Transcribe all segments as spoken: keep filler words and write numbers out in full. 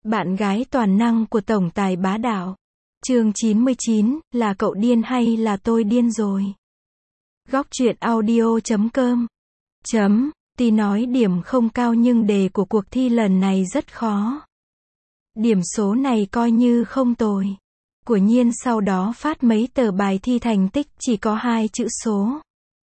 Bạn gái toàn năng của tổng tài bá đạo. Chương chín mươi chín, là cậu điên hay là tôi điên rồi? Góc truyện audio chấm com. Chấm, tuy nói điểm không cao nhưng đề của cuộc thi lần này rất khó. Điểm số này coi như không tồi. Của Nhiên sau đó phát mấy tờ bài thi thành tích chỉ có hai chữ số.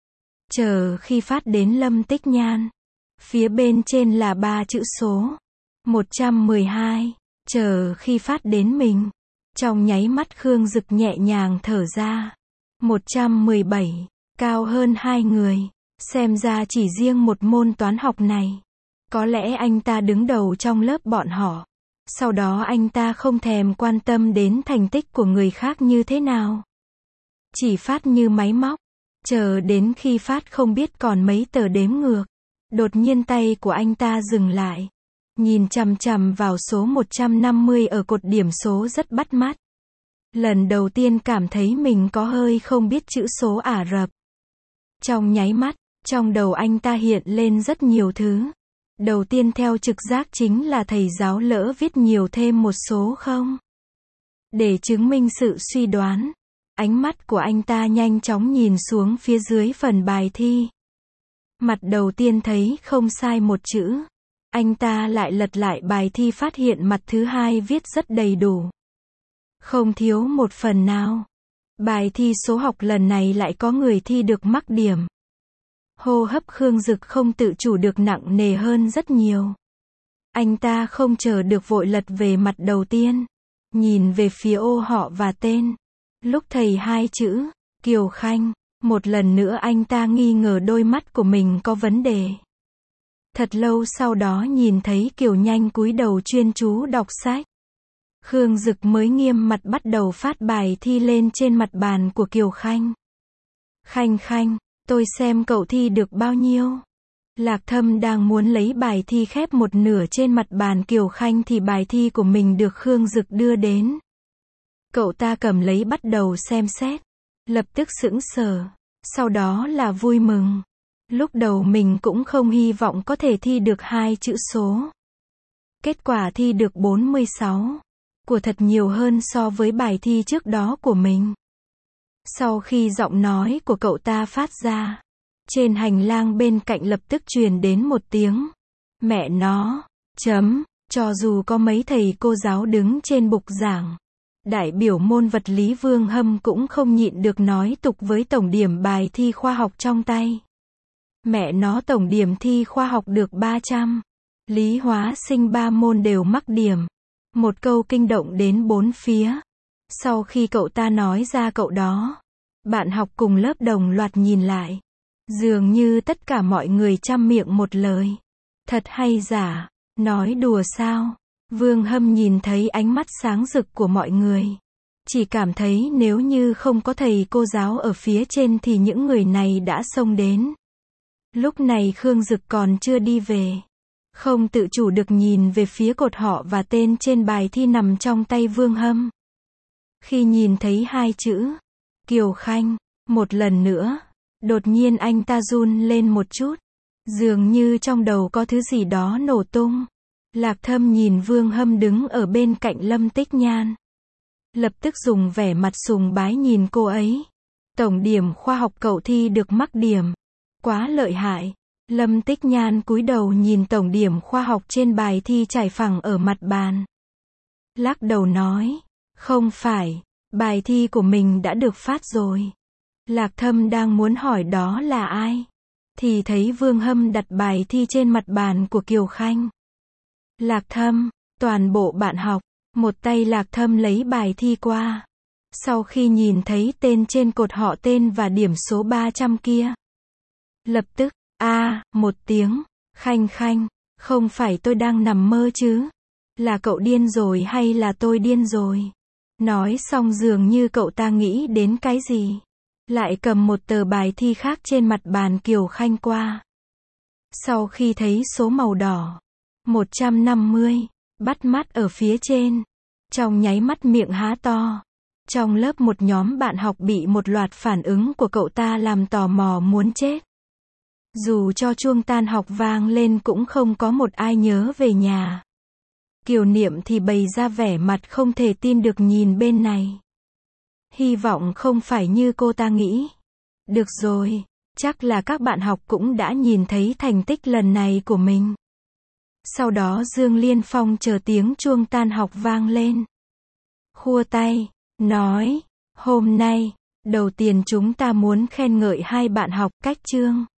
Chờ khi phát đến Lâm Tích Nhan. Phía bên trên là ba chữ số. một trăm mười hai. Chờ khi phát đến mình. Trong nháy mắt Khương Dực nhẹ nhàng thở ra. một trăm mười bảy. Cao hơn hai người. Xem ra chỉ riêng một môn toán học này. Có lẽ anh ta đứng đầu trong lớp bọn họ. Sau đó anh ta không thèm quan tâm đến thành tích của người khác như thế nào. Chỉ phát như máy móc. Chờ đến khi phát không biết còn mấy tờ đếm ngược. Đột nhiên tay của anh ta dừng lại. Nhìn chằm chằm vào số một trăm năm mươi ở cột điểm số rất bắt mắt. Lần đầu tiên cảm thấy mình có hơi không biết chữ số Ả Rập. Trong nháy mắt, trong đầu anh ta hiện lên rất nhiều thứ. Đầu tiên theo trực giác chính là thầy giáo lỡ viết nhiều thêm một số không. Để chứng minh sự suy đoán, ánh mắt của anh ta nhanh chóng nhìn xuống phía dưới phần bài thi. Mặt đầu tiên thấy không sai một chữ. Anh ta lại lật lại bài thi phát hiện mặt thứ hai viết rất đầy đủ. Không thiếu một phần nào. Bài thi số học lần này lại có người thi được mắc điểm. Hô hấp Khương Dực không tự chủ được nặng nề hơn rất nhiều. Anh ta không chờ được vội lật về mặt đầu tiên. Nhìn về phía ô họ và tên. Lúc thầy hai chữ, Kiều Khanh, một lần nữa anh ta nghi ngờ đôi mắt của mình có vấn đề. Thật lâu sau đó nhìn thấy Kiều nhanh cúi đầu chuyên chú đọc sách. Khương Dực mới nghiêm mặt bắt đầu phát bài thi lên trên mặt bàn của Kiều Khanh. Khanh Khanh, tôi xem cậu thi được bao nhiêu? Lạc Thâm đang muốn lấy bài thi khép một nửa trên mặt bàn Kiều Khanh thì bài thi của mình được Khương Dực đưa đến. Cậu ta cầm lấy bắt đầu xem xét. Lập tức sững sờ. Sau đó là vui mừng. Lúc đầu mình cũng không hy vọng có thể thi được hai chữ số. Kết quả thi được bốn mươi sáu. Của thật nhiều hơn so với bài thi trước đó của mình. Sau khi giọng nói của cậu ta phát ra, trên hành lang bên cạnh lập tức truyền đến một tiếng. Mẹ nó, chấm, cho dù có mấy thầy cô giáo đứng trên bục giảng. Đại biểu môn vật lý Vương Hâm cũng không nhịn được nói tục với tổng điểm bài thi khoa học trong tay. Mẹ nó tổng điểm thi khoa học được ba trăm. Lý hóa sinh ba môn đều mắc điểm. Một câu kinh động đến bốn phía. Sau khi cậu ta nói ra cậu đó, bạn học cùng lớp đồng loạt nhìn lại. Dường như tất cả mọi người chăm miệng một lời. Thật hay giả? Nói đùa sao? Vương Hâm nhìn thấy ánh mắt sáng rực của mọi người. Chỉ cảm thấy nếu như không có thầy cô giáo ở phía trên thì những người này đã xông đến. Lúc này Khương Dực còn chưa đi về. Không tự chủ được nhìn về phía cột họ và tên trên bài thi nằm trong tay Vương Hâm. Khi nhìn thấy hai chữ Kiều Khanh, một lần nữa, đột nhiên anh ta run lên một chút. Dường như trong đầu có thứ gì đó nổ tung. Lạc Thâm nhìn Vương Hâm đứng ở bên cạnh Lâm Tích Nhan. Lập tức dùng vẻ mặt sùng bái nhìn cô ấy. Tổng điểm khoa học cậu thi được mắc điểm. Quá lợi hại. Lâm Tích Nhan cúi đầu nhìn tổng điểm khoa học trên bài thi trải phẳng ở mặt bàn. Lắc đầu nói, không phải, bài thi của mình đã được phát rồi. Lạc Thâm đang muốn hỏi đó là ai. Thì thấy Vương Hâm đặt bài thi trên mặt bàn của Kiều Khanh. Lạc Thâm, toàn bộ bạn học, một tay Lạc Thâm lấy bài thi qua. Sau khi nhìn thấy tên trên cột họ tên và điểm số ba trăm kia. Lập tức, a à, một tiếng, Khanh Khanh, không phải tôi đang nằm mơ chứ? Là cậu điên rồi hay là tôi điên rồi? Nói xong dường như cậu ta nghĩ đến cái gì. Lại cầm một tờ bài thi khác trên mặt bàn Kiều Khanh qua. Sau khi thấy số màu đỏ, một trăm năm mươi, bắt mắt ở phía trên. Trong nháy mắt miệng há to. Trong lớp một nhóm bạn học bị một loạt phản ứng của cậu ta làm tò mò muốn chết. Dù cho chuông tan học vang lên cũng không có một ai nhớ về nhà. Kiều Niệm thì bày ra vẻ mặt không thể tin được nhìn bên này. Hy vọng không phải như cô ta nghĩ. Được rồi, chắc là các bạn học cũng đã nhìn thấy thành tích lần này của mình. Sau đó Dương Liên Phong chờ tiếng chuông tan học vang lên. Khua tay, nói, hôm nay, đầu tiên chúng ta muốn khen ngợi hai bạn học cách Trương